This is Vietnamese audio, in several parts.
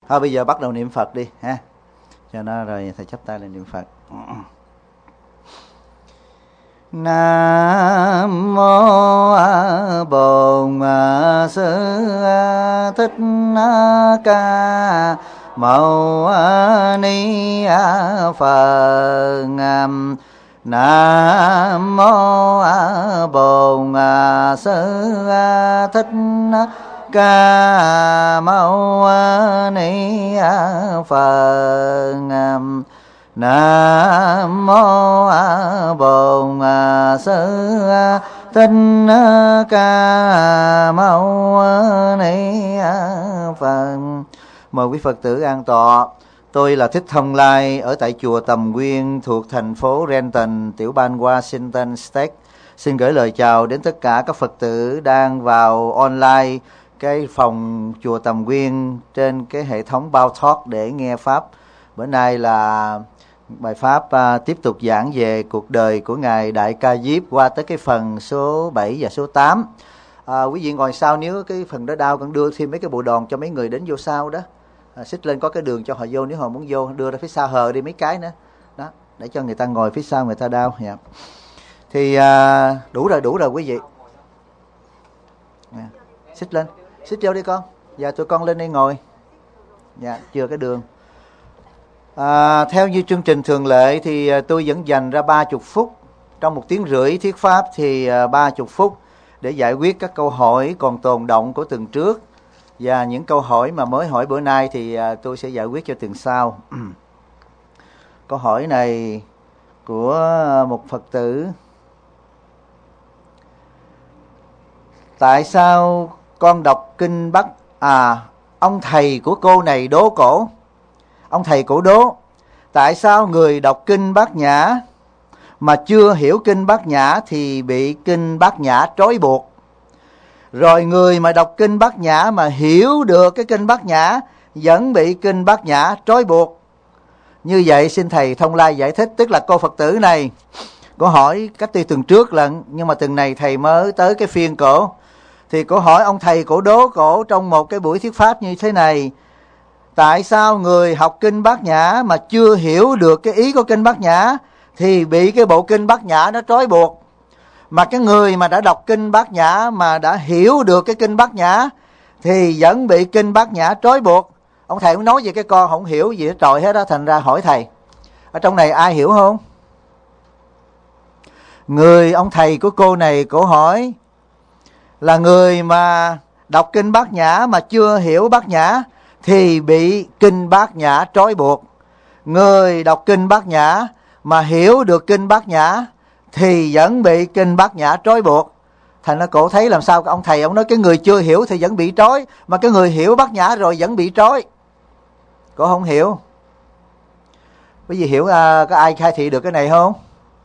Thôi bây giờ bắt đầu niệm Phật đi ha, cho nó rồi thầy chắp tay lên niệm Phật. Nam mô Bổn Sư Thích Ca Mâu Ni Phật. Nam mô Bổn Sư Thích Ca Mâu Ni Phật. Nam mô Bổn Sư Thích Ca Mâu Ni Phật. Mời quý Phật tử an tọa. Tôi là Thích Thông Lai ở tại chùa Tầm Nguyên thuộc thành phố Renton, tiểu bang Washington State. Xin gửi lời chào đến tất cả các Phật tử đang vào online cái phòng chùa Tầm Nguyên trên cái hệ thống Bao Talk để nghe Pháp. Bữa nay là bài Pháp tiếp tục giảng về cuộc đời của Ngài Đại Ca Diếp qua tới cái phần số 7 và số 8. Quý vị ngồi sau, nếu cái phần đó đau còn đưa thêm mấy cái bộ đòn cho mấy người đến vô sau đó. Xích lên có cái đường cho họ vô, nếu họ muốn vô đưa ra phía sau hờ đi mấy cái nữa đó, để cho người ta ngồi phía sau người ta đau. Yeah. Thì đủ rồi quý vị. Xích lên, xích vô đi con. Dạ tụi con lên đây ngồi. Dạ chưa cái đường. Theo như chương trình thường lệ thì tôi vẫn dành ra 30 phút trong 1 tiếng rưỡi thuyết pháp, thì 30 phút để giải quyết các câu hỏi còn tồn động của tuần trước, và những câu hỏi mà mới hỏi bữa nay thì tôi sẽ giải quyết cho tuần sau. Câu hỏi này của một Phật tử: tại sao con đọc kinh Bắc ông thầy của cô này đố cổ. Ông thầy cổ đố: tại sao người đọc kinh Bát Nhã mà chưa hiểu kinh Bát Nhã thì bị kinh Bát Nhã trói buộc, rồi người mà đọc kinh Bát Nhã mà hiểu được cái kinh Bát Nhã vẫn bị kinh Bát Nhã trói buộc. Như vậy xin thầy Thông Lai giải thích. Tức là cô Phật tử này cô hỏi cách từ tuần trước lần, nhưng mà tuần này thầy mới tới cái phiên cổ. Thì cô hỏi ông thầy cổ đố cổ trong một cái buổi thuyết pháp như thế này: tại sao người học kinh Bát Nhã mà chưa hiểu được cái ý của kinh Bát Nhã thì bị cái bộ kinh Bát Nhã nó trói buộc, mà cái người mà đã đọc kinh Bát Nhã mà đã hiểu được cái kinh Bát Nhã thì vẫn bị kinh Bát Nhã trói buộc? Ông thầy cũng nói về cái con không hiểu gì hết trọi hết đó, thành ra hỏi thầy. Ở trong này ai hiểu không? Người ông thầy của cô này cổ hỏi là người mà đọc kinh Bát Nhã mà chưa hiểu Bát Nhã thì bị kinh Bát Nhã trói buộc. Người đọc kinh Bát Nhã mà hiểu được kinh Bát Nhã thì vẫn bị kinh Bát Nhã trói buộc. Thành ra cổ thấy làm sao ông thầy ông nói cái người chưa hiểu thì vẫn bị trói, mà cái người hiểu Bát Nhã rồi vẫn bị trói. Cổ không hiểu. Quý vị hiểu có ai khai thị được cái này không?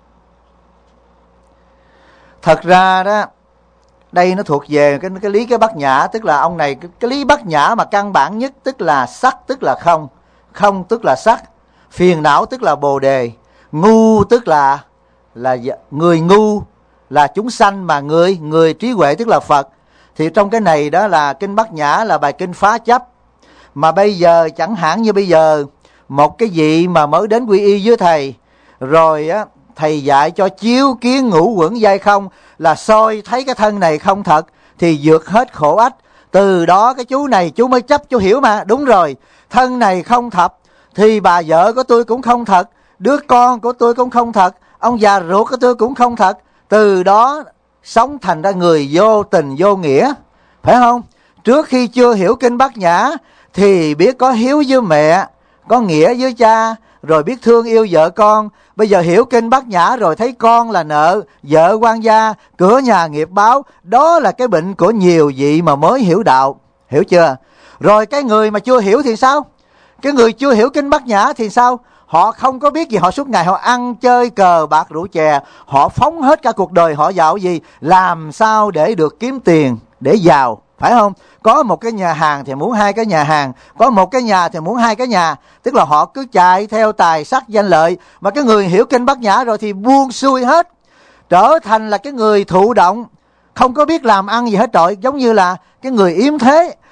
Thật ra đó, đây nó thuộc về cái lý cái Bát Nhã. Tức là ông này cái lý Bát Nhã mà căn bản nhất, tức là sắc tức là không, không tức là sắc, phiền não tức là bồ đề, ngu tức là người ngu là chúng sanh, mà người trí huệ tức là Phật. Thì trong cái này đó là kinh Bát Nhã là bài kinh phá chấp. Mà bây giờ chẳng hạn như bây giờ một cái vị mà mới đến quy y với thầy, rồi á thầy dạy cho chiếu kiến ngũ quẩn giai không, là soi thấy cái thân này không thật thì vượt hết khổ ách. Từ đó cái chú này chú mới chấp, chú hiểu mà. Đúng rồi, thân này không thật thì bà vợ của tôi cũng không thật, đứa con của tôi cũng không thật, ông già ruột của tôi cũng không thật. Từ đó sống thành ra người vô tình vô nghĩa, phải không? Trước khi chưa hiểu kinh Bát Nhã thì biết có hiếu với mẹ, có nghĩa với cha, rồi biết thương yêu vợ con. Bây giờ hiểu kinh Bát Nhã rồi thấy con là nợ, vợ quan gia, cửa nhà nghiệp báo. Đó là cái bệnh của nhiều vị mà mới hiểu đạo, hiểu chưa? Rồi cái người mà chưa hiểu thì sao? Cái người chưa hiểu kinh Bát Nhã thì sao? Họ không có biết gì, họ suốt ngày họ ăn chơi cờ bạc rượu chè, họ phóng hết cả cuộc đời họ vào gì? Làm sao để được kiếm tiền, để giàu, phải không? Có một cái nhà hàng thì muốn 2 cái nhà hàng, có một cái nhà thì muốn 2 cái nhà. Tức là họ cứ chạy theo tài sắc danh lợi. Mà cái người hiểu kinh Bát Nhã rồi thì buông xuôi hết, trở thành là cái người thụ động, không có biết làm ăn gì hết trọi. Giống như là cái người yếm thế,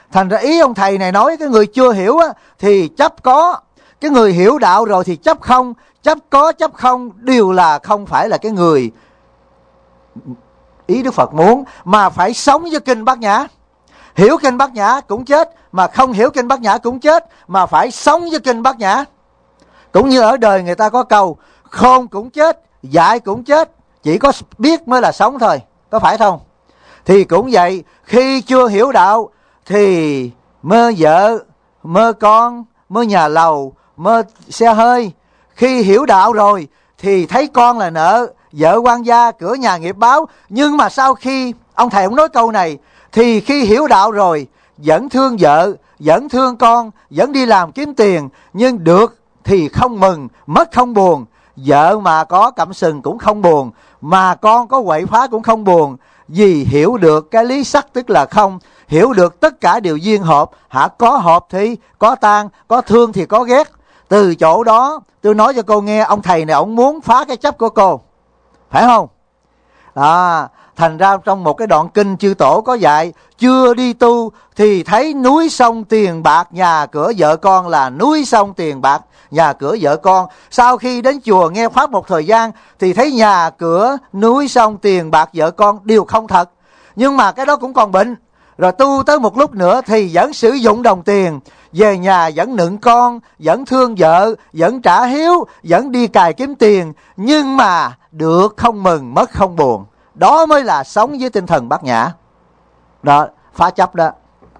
Thành ra ý ông thầy này nói cái người chưa hiểu á, thì chấp có, cái người hiểu đạo rồi thì chấp không. Chấp có chấp không đều là không phải là cái người ý Đức Phật muốn, mà phải sống với kinh Bát Nhã. Hiểu kinh Bát Nhã cũng chết, mà không hiểu kinh Bát Nhã cũng chết, mà phải sống với kinh Bát Nhã. Cũng như ở đời người ta có câu khôn cũng chết, dại cũng chết, chỉ có biết mới là sống thôi, có phải không? Thì cũng vậy, khi chưa hiểu đạo thì mơ vợ, mơ con, mơ nhà lầu, mơ xe hơi. Khi hiểu đạo rồi thì thấy con là nợ, vợ quan gia, cửa nhà nghiệp báo. Nhưng mà sau khi ông thầy ông nói câu này, thì khi hiểu đạo rồi vẫn thương vợ, vẫn thương con, vẫn đi làm kiếm tiền, nhưng được thì không mừng, mất không buồn. Vợ mà có cặm sừng cũng không buồn, mà con có quậy phá cũng không buồn. Vì hiểu được cái lý sắc tức là không, hiểu được tất cả đều duyên hợp. Có hợp thì có tan, có thương thì có ghét. Từ chỗ đó tôi nói cho cô nghe, ông thầy này ông muốn phá cái chấp của cô, phải không? Thành ra trong một cái đoạn kinh chư tổ có dạy, chưa đi tu thì thấy núi sông tiền bạc, nhà cửa vợ con là núi sông tiền bạc, nhà cửa vợ con. Sau khi đến chùa nghe pháp một thời gian thì thấy nhà cửa, núi sông tiền bạc, vợ con đều không thật. Nhưng mà cái đó cũng còn bệnh. Rồi tu tới một lúc nữa thì vẫn sử dụng đồng tiền, về nhà vẫn nựng con, vẫn thương vợ, vẫn trả hiếu, vẫn đi cài kiếm tiền, nhưng mà được không mừng, mất không buồn. Đó mới là sống với tinh thần Bát Nhã. Đó, phá chấp đó.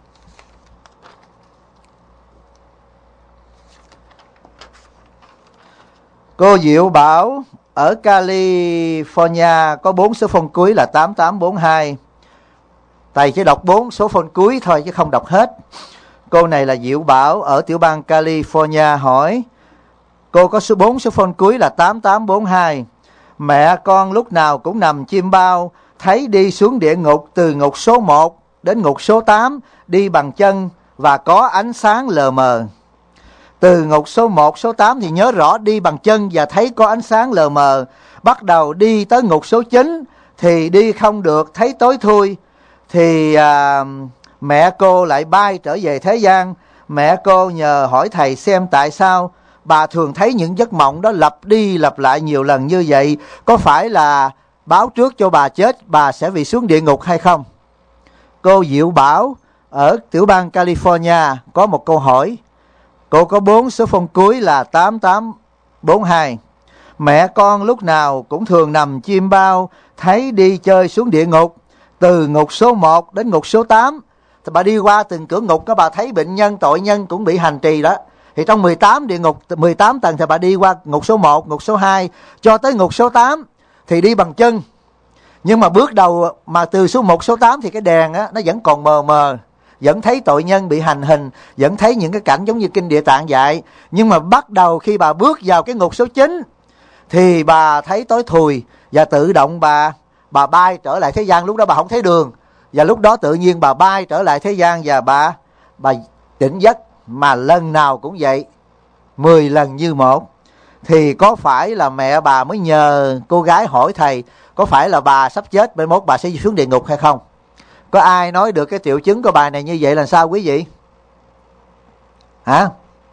Cô Diệu bảo ở California có 4 số phone cuối là 8842. Thầy chỉ đọc 4 số phone cuối thôi chứ không đọc hết. Cô này là Diệu Bảo ở tiểu bang California hỏi, cô có 4 số phone cuối là 8842. Mẹ con lúc nào cũng nằm chim bao, thấy đi xuống địa ngục từ ngục số 1 đến ngục số 8, đi bằng chân và có ánh sáng lờ mờ. Từ ngục số 1, số 8 thì nhớ rõ đi bằng chân và thấy có ánh sáng lờ mờ. Bắt đầu đi tới ngục số 9 thì đi không được, thấy tối thui. Thì mẹ cô lại bay trở về thế gian. Mẹ cô nhờ hỏi thầy xem tại sao bà thường thấy những giấc mộng đó lặp đi lặp lại nhiều lần như vậy. Có phải là báo trước cho bà chết, bà sẽ bị xuống địa ngục hay không? Cô Diệu Bảo ở tiểu bang California có một câu hỏi. Cô có 4 số phone cuối là 8842. Mẹ con lúc nào cũng thường nằm chim bao, thấy đi chơi xuống địa ngục. Từ ngục số 1 đến ngục số 8. Thì bà đi qua từng cửa ngục, bà thấy bệnh nhân, tội nhân cũng bị hành trì đó. Thì trong 18 địa ngục, 18 tầng thì bà đi qua ngục số 1, ngục số 2, cho tới ngục số 8 thì đi bằng chân. Nhưng mà bước đầu mà từ số 1, số 8 thì cái đèn á, nó vẫn còn mờ mờ. Vẫn thấy tội nhân bị hành hình, vẫn thấy những cái cảnh giống như Kinh Địa Tạng dạy. Nhưng mà bắt đầu khi bà bước vào cái ngục số 9 thì bà thấy tối thùi, và tự động bà bay trở lại thế gian. Lúc đó bà không thấy đường, và lúc đó tự nhiên bà bay trở lại thế gian và bà tỉnh giấc. Mà lần nào cũng vậy, 10 lần như một. Thì có phải là mẹ bà mới nhờ cô gái hỏi thầy, có phải là bà sắp chết, mai mốt bà sẽ xuống địa ngục hay không? Có ai nói được cái triệu chứng của bà này như vậy là sao quý vị? Hả?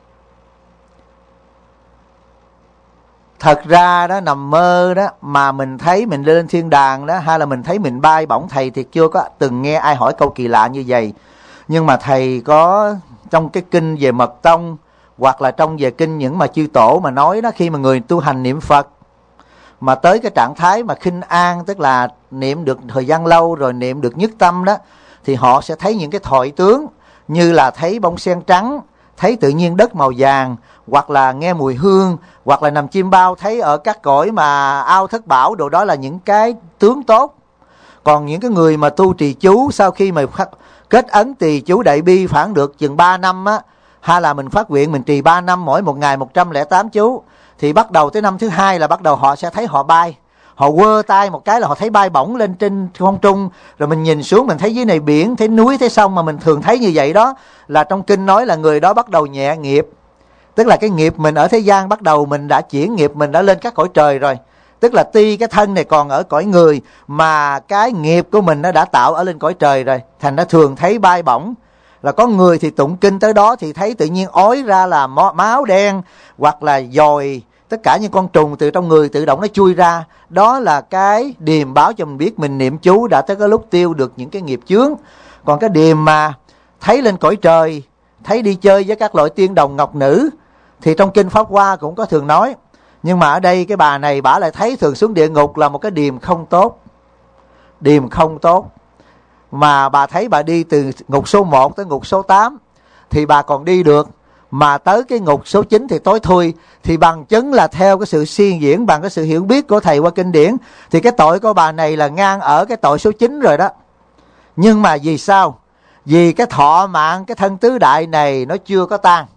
Thật ra đó, nằm mơ đó mà mình thấy mình lên thiên đàng đó, hay là mình thấy mình bay bổng, thầy thì chưa có từng nghe ai hỏi câu kỳ lạ như vậy. Nhưng mà thầy có trong cái kinh về mật tông, hoặc là trong về kinh những mà chư tổ mà nói đó, khi mà người tu hành niệm Phật mà tới cái trạng thái mà khinh an, tức là niệm được thời gian lâu rồi, niệm được nhất tâm đó, thì họ sẽ thấy những cái thoại tướng như là thấy bông sen trắng, thấy tự nhiên đất màu vàng, hoặc là nghe mùi hương, hoặc là nằm chim bao thấy ở các cõi mà ao thất bảo đồ, đó là những cái tướng tốt. Còn những cái người mà tu trì chú, sau khi mà kết ấn trì chú đại bi khoảng được chừng 3 năm á, hay là mình phát nguyện mình trì 3 năm mỗi một ngày 108 chú, thì bắt đầu tới năm thứ 2 là bắt đầu họ sẽ thấy họ bay. Họ quơ tay một cái là họ thấy bay bổng lên trên không trung. Rồi mình nhìn xuống mình thấy dưới này biển, thấy núi, thấy sông, mà mình thường thấy như vậy đó. Là trong kinh nói là người đó bắt đầu nhẹ nghiệp. Tức là cái nghiệp mình ở thế gian bắt đầu mình đã chuyển nghiệp, mình đã lên các cõi trời rồi. Tức là tuy cái thân này còn ở cõi người, mà cái nghiệp của mình nó đã tạo ở lên cõi trời rồi. Thành nó thường thấy bay bổng. Là có người thì tụng kinh tới đó thì thấy tự nhiên ói ra là máu đen, hoặc là dòi, tất cả những con trùng từ trong người tự động nó chui ra. Đó là cái điềm báo cho mình biết mình niệm chú đã tới cái lúc tiêu được những cái nghiệp chướng. Còn cái điềm mà thấy lên cõi trời, thấy đi chơi với các loại tiên đồng ngọc nữ, thì trong kinh Pháp Hoa cũng có thường nói. Nhưng mà ở đây cái bà này bả lại thấy thường xuống địa ngục là một cái điềm không tốt. Điềm không tốt. Mà bà thấy bà đi từ ngục số 1 tới ngục số 8 thì bà còn đi được, mà tới cái ngục số 9 thì tối thui. Thì bằng chứng là theo cái sự suy diễn, bằng cái sự hiểu biết của thầy qua kinh điển, thì cái tội của bà này là ngang ở cái tội số 9 rồi đó. Nhưng mà vì sao? Vì cái thọ mạng cái thân tứ đại này nó chưa có tan,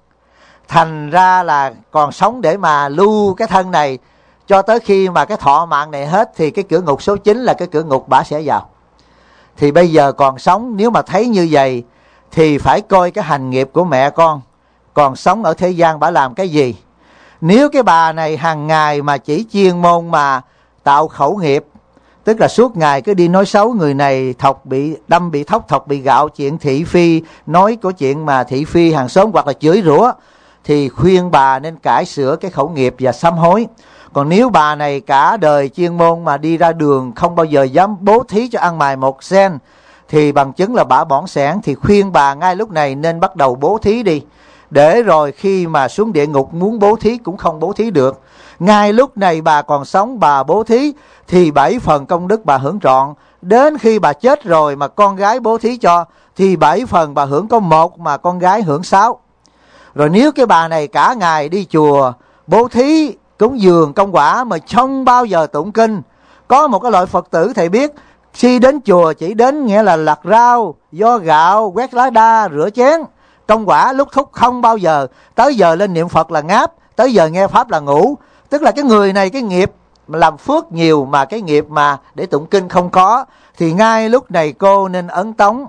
thành ra là còn sống để mà lưu cái thân này cho tới khi mà cái thọ mạng này hết, thì cái cửa ngục số 9 là cái cửa ngục bả sẽ vào. Thì bây giờ còn sống, nếu mà thấy như vậy thì phải coi cái hành nghiệp của mẹ con còn sống ở thế gian bả làm cái gì. Nếu cái bà này hàng ngày mà chỉ chuyên môn mà tạo khẩu nghiệp, tức là suốt ngày cứ đi nói xấu người này, thọc bị đâm bị thóc, thọc bị gạo, chuyện thị phi, nói có chuyện mà thị phi hàng xóm, hoặc là chửi rủa, thì khuyên bà nên cải sửa cái khẩu nghiệp và sám hối. Còn nếu bà này cả đời chuyên môn mà đi ra đường không bao giờ dám bố thí cho ăn mày một sen, thì bằng chứng là bả bỏng sẻn. Thì khuyên bà ngay lúc này nên bắt đầu bố thí đi, để rồi khi mà xuống địa ngục muốn bố thí cũng không bố thí được. Ngay lúc này bà còn sống bà bố thí thì 7 phần công đức bà hưởng trọn. Đến khi bà chết rồi mà con gái bố thí cho thì 7 phần bà hưởng có 1, mà con gái hưởng 6. Rồi nếu cái bà này cả ngày đi chùa bố thí cúng dường công quả mà không bao giờ tụng kinh. Có một cái loại Phật tử thầy biết, khi đến chùa chỉ đến nghĩa là lặt rau, vo gạo, quét lá đa, rửa chén, công quả lúc thúc không bao giờ. Tới giờ lên niệm Phật là ngáp, tới giờ nghe Pháp là ngủ. Tức là cái người này cái nghiệp làm phước nhiều mà cái nghiệp mà để tụng kinh không có. Thì ngay lúc này cô nên ấn tống,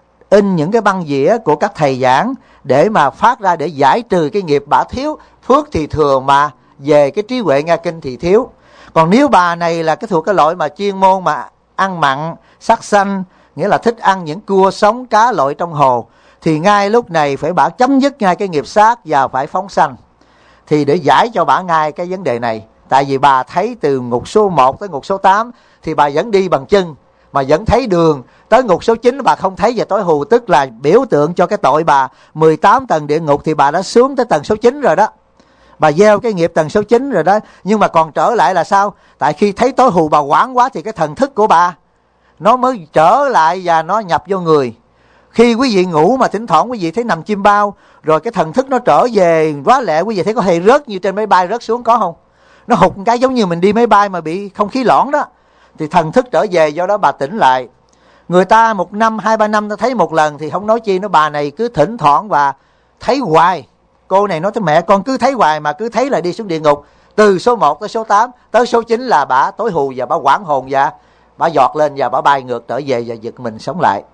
in những cái băng dĩa của các thầy giảng để mà phát ra, để giải trừ cái nghiệp bả thiếu. Phước thì thừa mà về cái trí huệ nghe kinh thì thiếu. Còn nếu bà này là cái thuộc cái loại mà chuyên môn mà ăn mặn, sắc xanh, nghĩa là thích ăn những cua sống, cá lội trong hồ, thì ngay lúc này phải bả chấm dứt ngay cái nghiệp sát và phải phóng sanh. Thì để giải cho bả ngay cái vấn đề này, tại vì bà thấy từ ngục số 1 tới ngục số 8 thì bà vẫn đi bằng chân, mà vẫn thấy đường. Tới ngục số 9 bà không thấy về tối hù, tức là biểu tượng cho cái tội bà 18 tầng địa ngục thì bà đã xuống tới tầng số 9 rồi đó. Bà gieo cái nghiệp tầng số 9 rồi đó. Nhưng mà còn trở lại là sao? Tại khi thấy tối hù bà hoảng quá thì cái thần thức của bà nó mới trở lại và nó nhập vô người. Khi quý vị ngủ mà thỉnh thoảng quý vị thấy nằm chim bao, rồi cái thần thức nó trở về quá lẹ, quý vị thấy có hề rớt như trên máy bay rớt xuống có không? Nó hụt một cái giống như mình đi máy bay mà bị không khí lõn đó. Thì thần thức trở về, do đó bà tỉnh lại. Người ta 1 năm, 2-3 năm ta thấy một lần thì không nói chi, nó bà này cứ thỉnh thoảng và thấy hoài. Cô này nói tới mẹ con cứ thấy hoài, mà cứ thấy là đi xuống địa ngục. Từ số 1 tới số 8, tới số 9 là bà tối hù và bà hoảng hồn và bà giọt lên và bà bay ngược trở về và giật mình sống lại.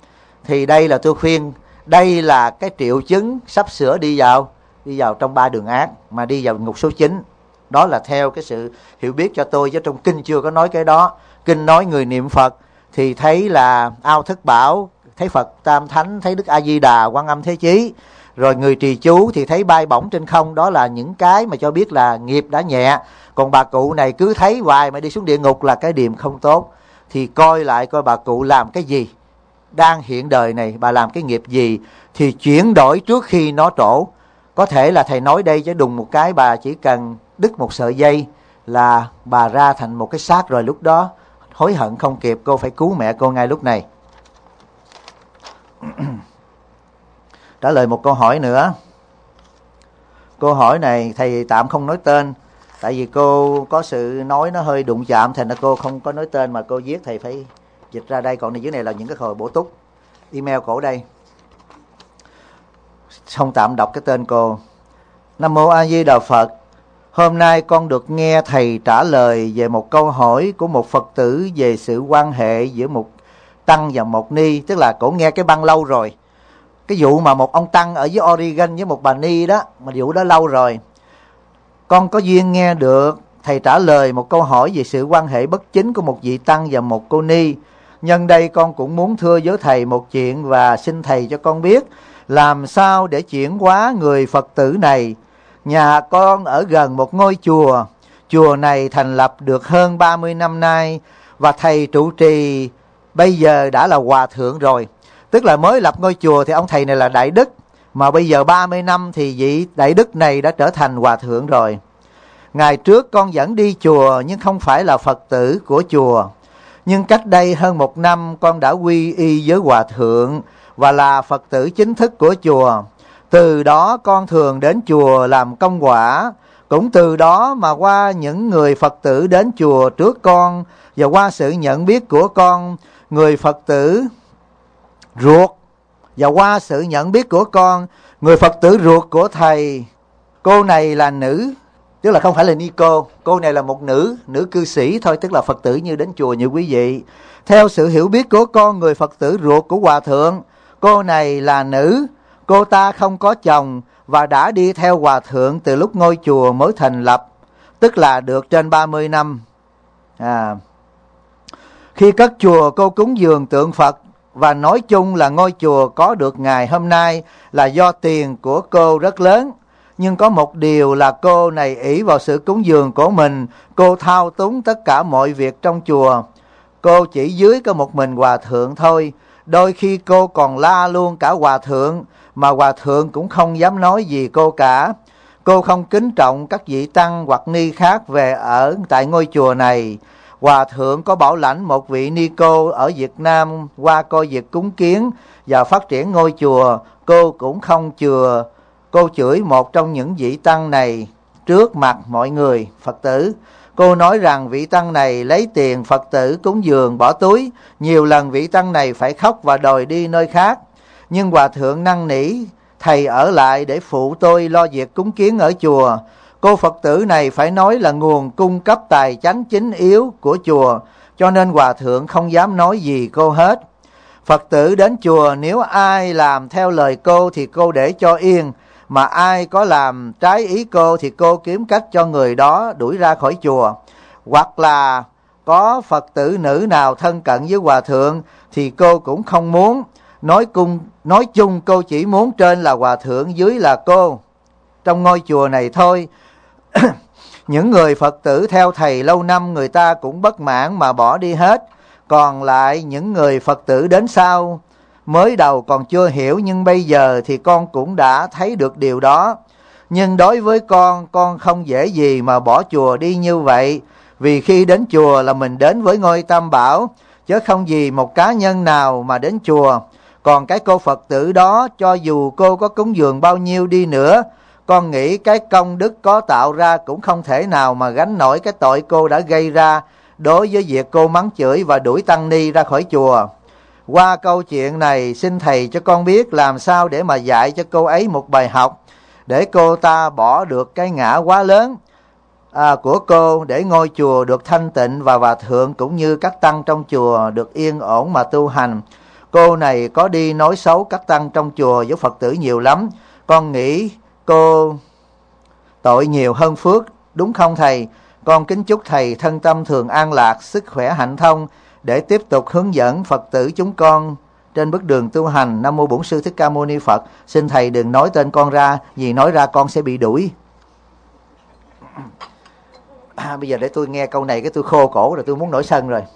Thì đây là tôi khuyên, đây là cái triệu chứng sắp sửa đi vào trong 3 đường ác, mà đi vào ngục số 9. Đó là theo cái sự hiểu biết cho tôi, chứ trong kinh chưa có nói cái đó. Kinh nói người niệm Phật thì thấy là ao thức bảo, thấy Phật Tam Thánh, thấy Đức A Di Đà, Quan Âm Thế Chí. Rồi người trì chú thì thấy bay bổng trên không. Đó là những cái mà cho biết là nghiệp đã nhẹ. Còn bà cụ này cứ thấy hoài mà đi xuống địa ngục là cái điềm không tốt. Thì coi lại coi bà cụ làm cái gì, đang hiện đời này bà làm cái nghiệp gì, thì chuyển đổi trước khi nó trổ. Có thể là thầy nói đây chứ đùng một cái bà chỉ cần đứt một sợi dây là bà ra thành một cái xác, rồi lúc đó hối hận không kịp. Cô phải cứu mẹ cô ngay lúc này. Trả lời một câu hỏi nữa. Câu hỏi này thầy tạm không nói tên, tại vì cô có sự nói nó hơi đụng chạm, thành ra cô không có nói tên mà cô viết, thầy phải dịch ra đây. Còn dưới này là những cái hồi bổ túc. Email cổ đây, không tạm đọc cái tên cô. Nam Mô A Di Đà Phật. Hôm nay con được nghe thầy trả lời về một câu hỏi của một Phật tử về sự quan hệ giữa một tăng và một ni. Tức là cổ nghe cái băng lâu rồi. Cái vụ mà một ông tăng ở dưới Oregon với một bà ni đó, mà vụ đó lâu rồi. Con có duyên nghe được thầy trả lời một câu hỏi về sự quan hệ bất chính của một vị tăng và một cô ni. Nhân đây con cũng muốn thưa với thầy một chuyện và xin thầy cho con biết làm sao để chuyển hóa người Phật tử này. Nhà con ở gần một ngôi chùa. Chùa này thành lập được hơn 30 năm nay và thầy trụ trì bây giờ đã là hòa thượng rồi. Tức là mới lập ngôi chùa thì ông thầy này là đại đức, mà bây giờ 30 năm thì vị đại đức này đã trở thành hòa thượng rồi. Ngày trước con vẫn đi chùa nhưng không phải là Phật tử của chùa. Nhưng cách đây hơn 1 năm con đã quy y với hòa thượng và là Phật tử chính thức của chùa. Từ đó con thường đến chùa làm công quả. Cũng từ đó mà qua những người Phật tử đến chùa trước con và qua sự nhận biết của con, người Phật tử ruột, và qua sự nhận biết của con, người Phật tử ruột của thầy. Cô này là nữ, tức là không phải là ni cô này là một nữ cư sĩ thôi, tức là Phật tử như đến chùa như quý vị. Theo sự hiểu biết của con, người Phật tử ruột của hòa thượng, cô này là nữ, cô ta không có chồng và đã đi theo hòa thượng từ lúc ngôi chùa mới thành lập, tức là được trên 30 năm. Khi cất chùa, cô cúng dường tượng Phật và nói chung là ngôi chùa có được ngày hôm nay là do tiền của cô rất lớn. Nhưng có một điều là cô này ỷ vào sự cúng dường của mình, cô thao túng tất cả mọi việc trong chùa. Cô chỉ dưới có một mình hòa thượng thôi. Đôi khi cô còn la luôn cả hòa thượng, mà hòa thượng cũng không dám nói gì cô cả. Cô không kính trọng các vị tăng hoặc ni khác về ở tại ngôi chùa này. Hòa thượng có bảo lãnh một vị ni cô ở Việt Nam qua coi việc cúng kiến và phát triển ngôi chùa. Cô cũng không chừa. Cô chửi một trong những vị tăng này trước mặt mọi người Phật tử. Cô nói rằng vị tăng này lấy tiền Phật tử cúng dường bỏ túi. Nhiều lần vị tăng này phải khóc và đòi đi nơi khác. Nhưng hòa thượng năn nỉ thầy ở lại để phụ tôi lo việc cúng kiến ở chùa. Cô Phật tử này phải nói là nguồn cung cấp tài chánh chính yếu của chùa, cho nên hòa thượng không dám nói gì cô hết. Phật tử đến chùa nếu ai làm theo lời cô thì cô để cho yên, mà ai có làm trái ý cô thì cô kiếm cách cho người đó đuổi ra khỏi chùa. Hoặc là có Phật tử nữ nào thân cận với hòa thượng thì cô cũng không muốn. Nói chung cô chỉ muốn trên là hòa thượng, dưới là cô trong ngôi chùa này thôi. Những người Phật tử theo thầy lâu năm người ta cũng bất mãn mà bỏ đi hết. Còn lại những người Phật tử đến sau, mới đầu còn chưa hiểu, nhưng bây giờ thì con cũng đã thấy được điều đó. Nhưng đối với con không dễ gì mà bỏ chùa đi như vậy. Vì khi đến chùa là mình đến với ngôi Tam Bảo, chứ không vì một cá nhân nào mà đến chùa. Còn cái cô Phật tử đó, cho dù cô có cúng dường bao nhiêu đi nữa, con nghĩ cái công đức có tạo ra cũng không thể nào mà gánh nổi cái tội cô đã gây ra đối với việc cô mắng chửi và đuổi tăng ni ra khỏi chùa. Qua câu chuyện này xin thầy cho con biết làm sao để mà dạy cho cô ấy một bài học, để cô ta bỏ được cái ngã quá lớn của cô, để ngôi chùa được thanh tịnh và hòa thượng cũng như các tăng trong chùa được yên ổn mà tu hành. Cô này có đi nói xấu các tăng trong chùa với Phật tử nhiều lắm. Con nghĩ cô tội nhiều hơn phước, đúng không thầy? Con kính chúc thầy thân tâm thường an lạc, sức khỏe hạnh thông để tiếp tục hướng dẫn Phật tử chúng con trên bước đường tu hành. Nam mô Bổn Sư Thích Ca Mâu Ni Phật. Xin thầy đừng nói tên con ra, vì nói ra con sẽ bị đuổi. Bây giờ để tôi nghe câu này cái tôi khô cổ rồi, tôi muốn nổi sân rồi.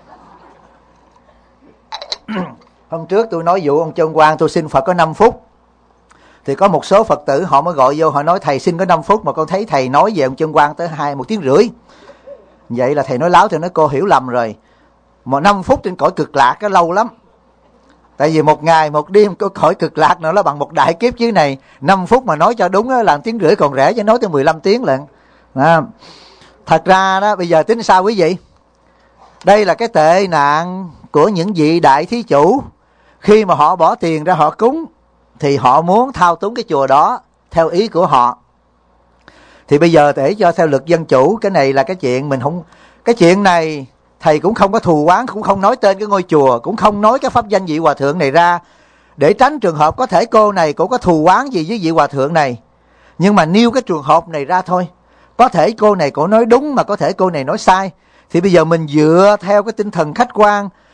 Hôm trước tôi nói vụ ông Trân Quang tôi xin Phật có 5 phút. Thì có một số Phật tử họ mới gọi vô, họ nói thầy xin có 5 phút mà con thấy thầy nói về ông Trân Quang tới 1 tiếng rưỡi. Vậy là thầy nói láo, thì nói cô hiểu lầm rồi. Mà 5 phút trên cõi cực lạc cái lâu lắm. Tại vì 1 ngày 1 đêm có cõi cực lạc nữa là bằng 1 đại kiếp chứ này. 5 phút mà nói cho đúng là 1 tiếng rưỡi còn rẻ, chứ nói tới 15 tiếng lận. Thật ra đó bây giờ tính sao quý vị? Đây là cái tệ nạn của những vị đại thí chủ. Khi mà họ bỏ tiền ra họ cúng thì họ muốn thao túng cái chùa đó theo ý của họ. Thì bây giờ để cho theo luật dân chủ, cái này là cái chuyện mình không, cái chuyện này thầy cũng không có thù oán, cũng không nói tên cái ngôi chùa, cũng không nói cái pháp danh vị hòa thượng này ra, để tránh trường hợp có thể cô này cũng có thù oán gì với vị hòa thượng này. Nhưng mà nêu cái trường hợp này ra thôi. Có thể cô này cổ nói đúng mà có thể cô này nói sai. Thì bây giờ mình dựa theo cái tinh thần khách quan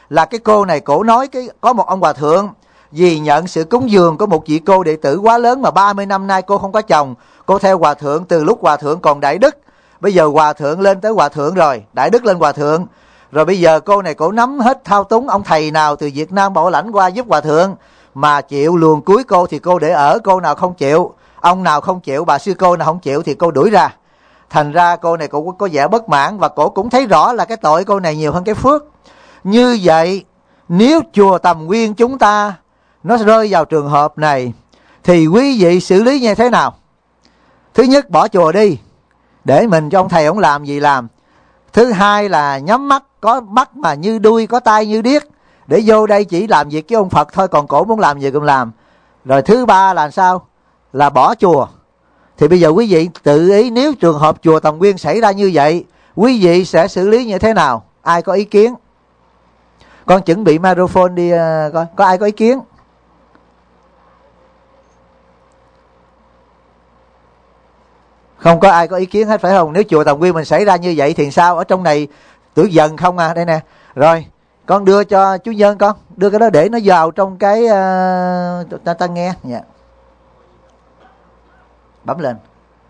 là cái cô này cổ nói có một ông hòa thượng vì nhận sự cúng dường của một vị cô đệ tử quá lớn mà 30 năm nay cô không có chồng. Cô theo hòa thượng từ lúc hòa thượng còn đại đức. Bây giờ hòa thượng lên tới hòa thượng rồi, đại đức lên hòa thượng. Rồi bây giờ cô này cổ nắm hết thao túng, ông thầy nào từ Việt Nam bảo lãnh qua giúp hòa thượng mà chịu luồn cuối cô thì cô để ở, cô nào không chịu, ông nào không chịu, bà sư cô nào không chịu thì cô đuổi ra. Thành ra cô này cũng có vẻ bất mãn, và cô cũng thấy rõ là cái tội cô này nhiều hơn cái phước. Như vậy nếu chùa Tầm Nguyên chúng ta nó rơi vào trường hợp này thì quý vị xử lý như thế nào? Thứ nhất, bỏ chùa đi, để mình cho ông thầy ông làm gì làm. Thứ hai là nhắm mắt, có mắt mà như đuôi, có tay như điếc, để vô đây chỉ làm việc với ông Phật thôi, còn cổ muốn làm gì cũng làm. Rồi thứ ba là sao? Là bỏ chùa. Thì bây giờ quý vị tự ý, nếu trường hợp chùa Tầm Nguyên xảy ra như vậy, quý vị sẽ xử lý như thế nào? Ai có ý kiến? Con chuẩn bị microphone đi coi, có ai có ý kiến? Không có ai có ý kiến hết phải không? Nếu chùa Tầm Nguyên mình xảy ra như vậy thì sao? Ở trong này tuổi dần không à, đây nè. Rồi, con đưa cho chú Nhân, con đưa cái đó để nó vào trong cái ta nghe nha. Bấm lên.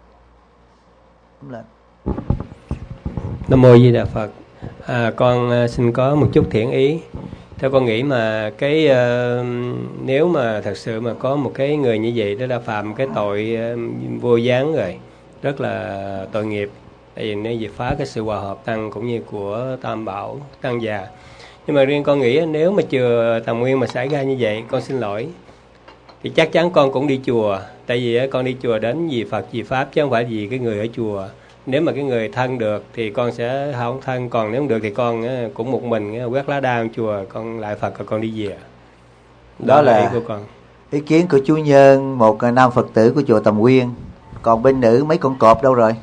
Nam mô Di Đà Phật. Con xin có một chút thiện ý. Theo con nghĩ mà nếu mà thật sự mà có một cái người như vậy, đó đã phạm cái tội vô gián rồi, rất là tội nghiệp. Tại vì nếu việc phá cái sự hòa hợp tăng cũng như của Tam Bảo tăng già. Nhưng mà riêng con nghĩ nếu mà chùa Tầm Nguyên mà xảy ra như vậy, con xin lỗi, thì chắc chắn con cũng đi chùa. Tại vì con đi chùa đến vì Phật vì Pháp, chứ không phải vì cái người ở chùa. Nếu mà cái người thân được thì con sẽ không thân, còn nếu không được thì con cũng một mình quét lá đa chùa, con lại Phật rồi con đi về. Đó là ý của con. Ý kiến của chú Nhân, một nam Phật tử của chùa Tầm Nguyên. Còn bên nữ mấy con cọp đâu rồi?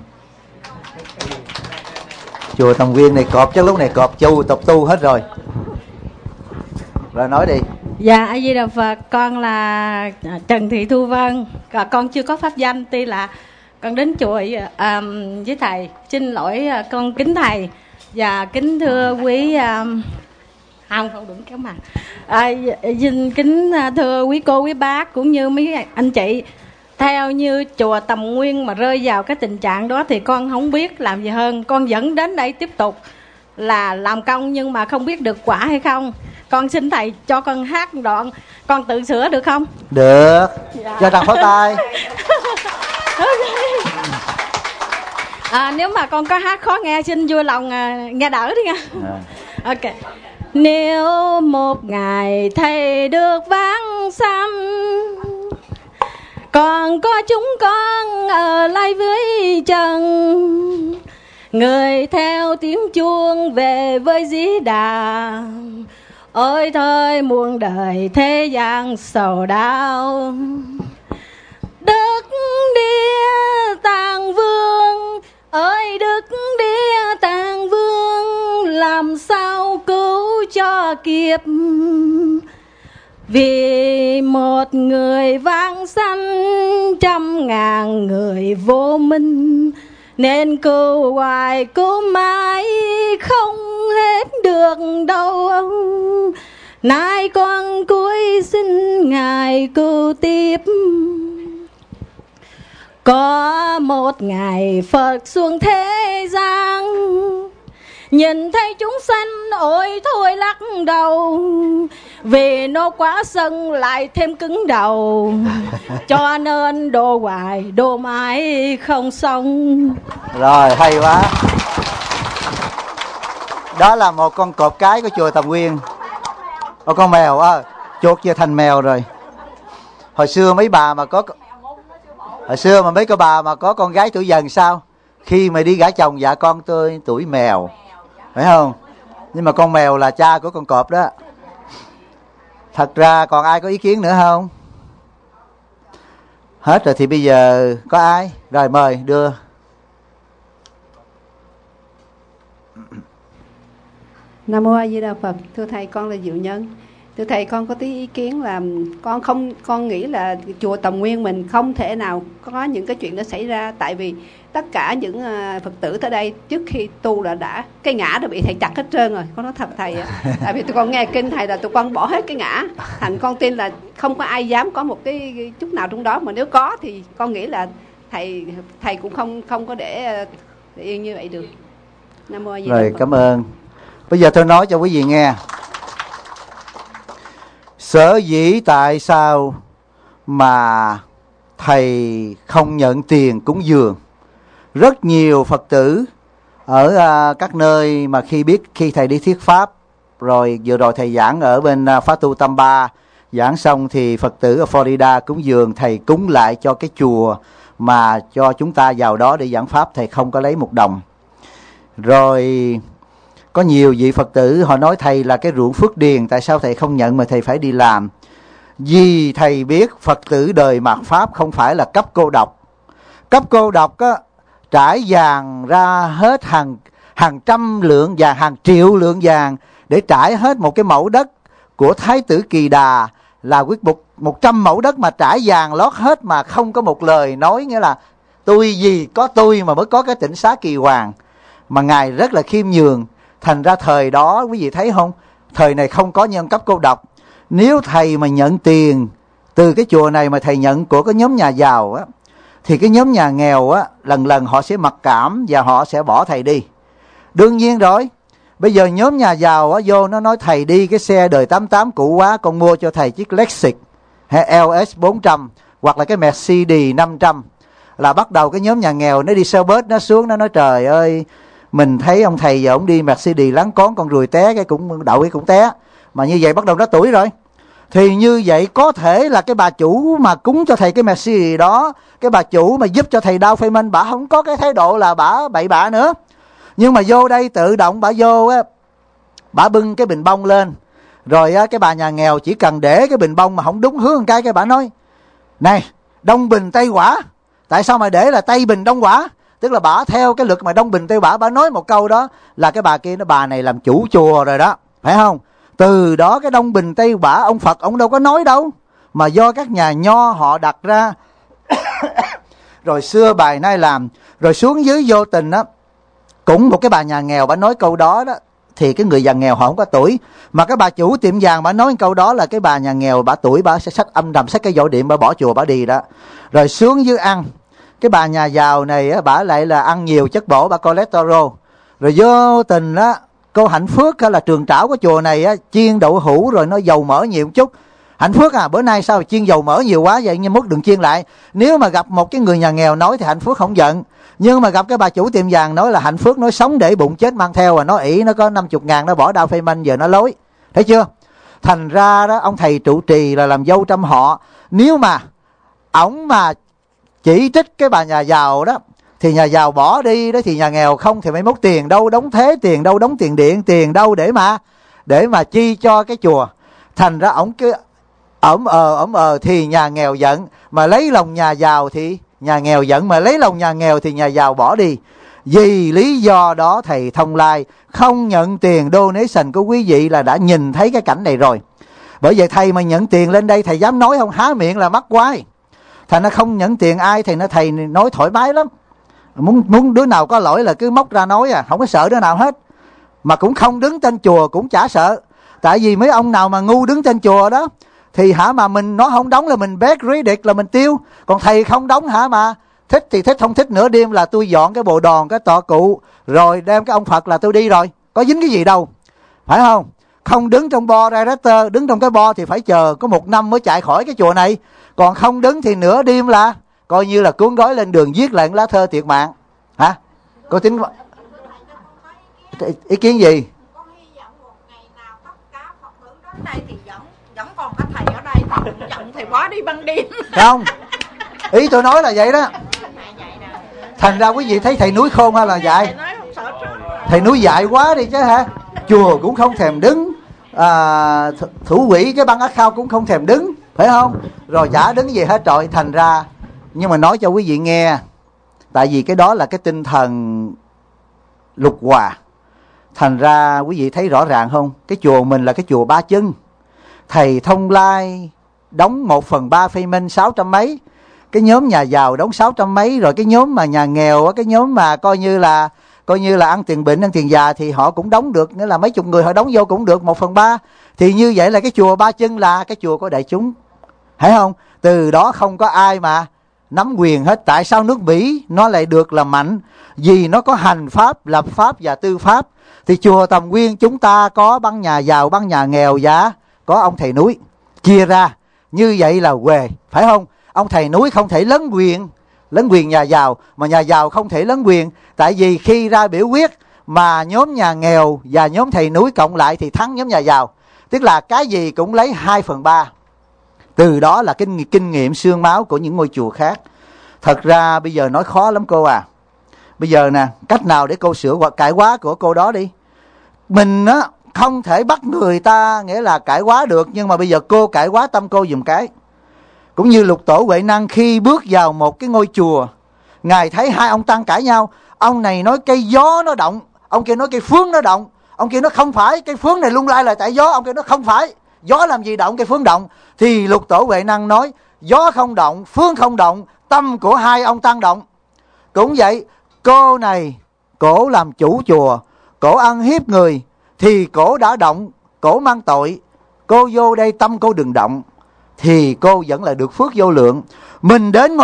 Chùa Tầm Nguyên này cọp chắc lúc này cọp tập tu hết rồi. Rồi nói đi. Dạ, A Di Đà Phật. Con là Trần Thị Thu Vân. Con chưa có pháp danh, tuy là con đến chùa với thầy. Xin lỗi con kính thầy và kính thưa quý không đúng kéo mặt. Xin kính thưa quý cô quý bác cũng như mấy anh chị. Theo như chùa Tầm Nguyên mà rơi vào cái tình trạng đó thì con không biết làm gì hơn. Con vẫn đến đây tiếp tục là làm công, nhưng mà không biết được quả hay không. Con xin thầy cho con hát một đoạn, con tự sửa được không? Được. Dạ. Cho tràng pháo tay. Nếu mà con có hát khó nghe xin vui lòng nghe đỡ đi nha. Ok. Nếu một ngày thầy được vãng sanh, còn có chúng con ở lại với trần, người theo tiếng chuông về với Di Đà. Ôi thời muôn đời thế gian sầu đau, Đức Địa Tạng Vương ơi Đức Địa Tạng Vương, làm sao cứu cho kịp. Vì một người vãng sanh, 100.000 người vô minh, nên cứu hoài cứu mãi không hết được đâu ông. Nay con cuối xin Ngài cứu tiếp. Có một ngày Phật xuống thế gian, nhìn thấy chúng sanh ôi thôi lắc đầu, vì nó quá sân lại thêm cứng đầu, cho nên đồ hoài đồ mãi không xong. Rồi, hay quá. Đó là một con cọp cái của chùa Tầm Nguyên. Con mèo chuột giờ thành mèo rồi. Hồi xưa mấy bà mà mấy cô bà mà có con gái tuổi dần sao, khi mà đi gả chồng dạ con tôi tuổi mèo, phải không? Nhưng mà con mèo là cha của con cọp đó. Thật ra còn ai có ý kiến nữa không? Hết rồi thì bây giờ có ai? Rồi mời đưa. Nam mô A Di Đà Phật. Thưa thầy, con là Diệu Nhân. Thưa thầy, con có tí ý kiến là con nghĩ là chùa Tầm Nguyên mình không thể nào có những cái chuyện đó xảy ra, tại vì tất cả những Phật tử tới đây trước khi tu là đã cái ngã đã bị thầy chặt hết trơn rồi. Con nói thật thầy, tại vì tụi con nghe kinh thầy là tụi con bỏ hết cái ngã, thành con tin là không có ai dám có một cái chút nào trong đó, mà nếu có thì con nghĩ là thầy cũng không có để yên như vậy được. Nam mô A Di Đà Rồi, Phật. cảm ơn. Bây giờ tôi nói cho quý vị nghe. Sở dĩ tại sao mà thầy không nhận tiền cúng dường. Rất nhiều Phật tử ở các nơi mà khi thầy đi thuyết pháp, rồi vừa rồi thầy giảng ở bên Pháp Tu Tâm Ba, giảng xong thì Phật tử ở Florida cúng dường, thầy cúng lại cho cái chùa mà cho chúng ta vào đó để giảng pháp, thầy không có lấy một đồng. Rồi có nhiều vị Phật tử họ nói thầy là cái ruộng phước điền, tại sao thầy không nhận mà thầy phải đi làm? Vì thầy biết Phật tử đời mạt Pháp không phải là cấp cô độc. Cấp cô độc á, trải vàng ra hết hàng trăm lượng vàng, hàng triệu lượng vàng để trải hết một cái mẫu đất của Thái tử Kỳ Đà, là quyết 100 mẫu đất mà trải vàng lót hết mà không có một lời nói, nghĩa là tôi gì có tôi mà mới có cái tịnh xá Kỳ Hoàng. Mà Ngài rất là khiêm nhường. Thành ra thời đó quý vị thấy không, thời này không có nhân cấp cô độc. Nếu thầy mà nhận tiền từ cái chùa này mà thầy nhận của cái nhóm nhà giàu á, thì cái nhóm nhà nghèo á, lần lần họ sẽ mặc cảm và họ sẽ bỏ thầy đi. Đương nhiên rồi. Bây giờ nhóm nhà giàu á, vô nó nói thầy đi cái xe đời 88 cũ quá, con mua cho thầy chiếc Lexus hay LS 400 hoặc là cái Mercedes 500. Là bắt đầu cái nhóm nhà nghèo nó đi xe bus, nó xuống, nó nói trời ơi, mình thấy ông thầy giờ ông đi Mercedes láng con ruồi té cái cũng đậu cái cũng té. Mà như vậy bắt đầu nó tuổi rồi. Thì như vậy có thể là cái bà chủ mà cúng cho thầy cái Mercedes đó, cái bà chủ mà giúp cho thầy đau phê minh, bà không có cái thái độ là bà bậy bạ nữa. Nhưng mà vô đây tự động bà vô á, bà bưng cái bình bông lên, rồi á, cái bà nhà nghèo chỉ cần để cái bình bông mà không đúng hướng cái bà nói này, đông bình tây quả, tại sao mà để là tây bình đông quả? Tức là bà theo cái luật mà đông bình tây quả, bà nói một câu đó là cái bà kia nó bà này làm chủ chùa rồi đó, phải không? Từ đó cái đông bình tây quả ông Phật ông đâu có nói đâu, mà do các nhà nho họ đặt ra. Rồi xưa bài nay làm, rồi xuống dưới vô tình á, cũng một cái bà nhà nghèo bà nói câu đó đó, thì cái người già nghèo họ không có tuổi, mà cái bà chủ tiệm vàng bà nói câu đó là cái bà nhà nghèo bà tuổi, bà sẽ xách âm thầm xách cái vỏ điện bà bỏ chùa bà đi đó. Rồi xuống dưới ăn, cái bà nhà giàu này á, bà lại là ăn nhiều chất bổ, bà cholesterol. Rồi vô tình á, cô Hạnh Phước là trường trảo của chùa này á, chiên đậu hũ rồi nó dầu mỡ nhiều chút. Hạnh Phước à, bữa nay sao chiên dầu mỡ nhiều quá vậy, nhưng mốt đừng chiên lại. Nếu mà gặp một cái người nhà nghèo nói thì Hạnh Phước không giận, nhưng mà gặp cái bà chủ tiệm vàng nói là Hạnh Phước nói sống để bụng chết mang theo, và nó ỷ nó có 50.000 nó bỏ đao phê manh, giờ nó lối, thấy chưa? Thành ra đó ông thầy trụ trì là làm dâu trăm họ, nếu mà ổng mà chỉ trích cái bà nhà giàu đó thì nhà giàu bỏ đi đó, thì nhà nghèo không thì mấy mốt tiền đâu đóng thế, tiền đâu đóng tiền điện, tiền đâu để mà chi cho cái chùa. Thành ra ổng cứ ẩm thì nhà nghèo giận, mà lấy lòng nhà giàu thì nhà nghèo giận, mà lấy lòng nhà nghèo thì nhà giàu bỏ đi. Vì lý do đó thầy Thông Lai không nhận tiền donation của quý vị là đã nhìn thấy cái cảnh này rồi. Bởi vậy thầy mà nhận tiền lên đây thầy dám nói không, há miệng là mắc quái. Thầy nó không nhận tiền ai thì nó thầy nói thoải mái lắm. Muốn đứa nào có lỗi là cứ móc ra nói à, không có sợ đứa nào hết. Mà cũng không đứng tên chùa cũng chả sợ. Tại vì mấy ông nào mà ngu đứng tên chùa đó thì hả mà mình nó không đóng là mình bét ridic là mình tiêu. Còn thầy không đóng hả mà thích thì thích, không thích nửa đêm là tôi dọn cái bộ đòn cái tọa cụ rồi đem cái ông Phật là tôi đi rồi, có dính cái gì đâu, phải không? Không đứng trong bo director, đứng trong cái bo thì phải chờ có 1 năm mới chạy khỏi cái chùa này. Còn không đứng thì nửa đêm là coi như là cuốn gói lên đường viết lại lá thơ tuyệt mạng. Hả? Cô tính ý kiến gì? Con hy vọng một ngày nào tất cả Phật tử đến đây thì vẫn còn có thầy ở đây, thì cũng giận thầy quá đi ban đêm. Không, ý tôi nói là vậy đó. Thành ra quý vị thấy thầy núi khôn hay là dại? Thầy núi dại quá đi chứ hả? Chùa cũng không thèm đứng, thủ quỹ cái băng ác khao cũng không thèm đứng, phải không? Rồi chả đứng gì hết trọi. Thành ra, nhưng mà nói cho quý vị nghe, tại vì cái đó là cái tinh thần lục hòa. Thành ra quý vị thấy rõ ràng không? Cái chùa mình là cái chùa ba chân. thầy Thông Lai đóng 1/3 payment 600 mấy, cái nhóm nhà giàu đóng 600 mấy, rồi cái nhóm mà nhà nghèo, cái nhóm mà coi như là ăn tiền bệnh ăn tiền già thì họ cũng đóng được, nghĩa là mấy chục người họ đóng vô cũng được 1/3. Thì như vậy là cái chùa Ba Chân là cái chùa của đại chúng, thấy không? Từ đó không có ai mà nắm quyền hết. Tại sao nước Mỹ nó lại được là mạnh? Vì nó có hành pháp, lập pháp và tư pháp. Thì chùa Tầm Nguyên chúng ta có ban nhà giàu, ban nhà nghèo và có ông thầy núi, chia ra như vậy là huề, phải không? Ông thầy núi không thể lấn quyền nhà giàu, mà nhà giàu không thể lấn quyền. Tại vì khi ra biểu quyết mà nhóm nhà nghèo và nhóm thầy núi cộng lại thì thắng nhóm nhà giàu, tức là cái gì cũng lấy 2/3. Từ đó là kinh nghiệm xương máu của những ngôi chùa khác. Thật ra bây giờ nói khó lắm cô à. Bây giờ nè, cách nào để cô sửa hoặc cải hóa của cô đó đi. Mình á không thể bắt người ta nghĩa là cải hóa được, nhưng mà bây giờ cô cải hóa tâm cô giùm cái. Cũng như Lục Tổ Huệ Năng khi bước vào một cái ngôi chùa, Ngài thấy hai ông tăng cãi nhau. Ông này nói cây gió nó động, ông kia nói cây phướng nó động. Ông kia nói không phải, cây phướng này lung lay là tại gió. Ông kia nói không phải, gió làm gì động, cây phướng động. Thì Lục Tổ Huệ Năng nói gió không động, phướng không động, tâm của hai ông tăng động. Cũng vậy, cô này cổ làm chủ chùa, cổ ăn hiếp người thì cổ đã động, cổ mang tội. Cô vô đây tâm cô đừng động thì cô vẫn là được phước vô lượng. Mình đến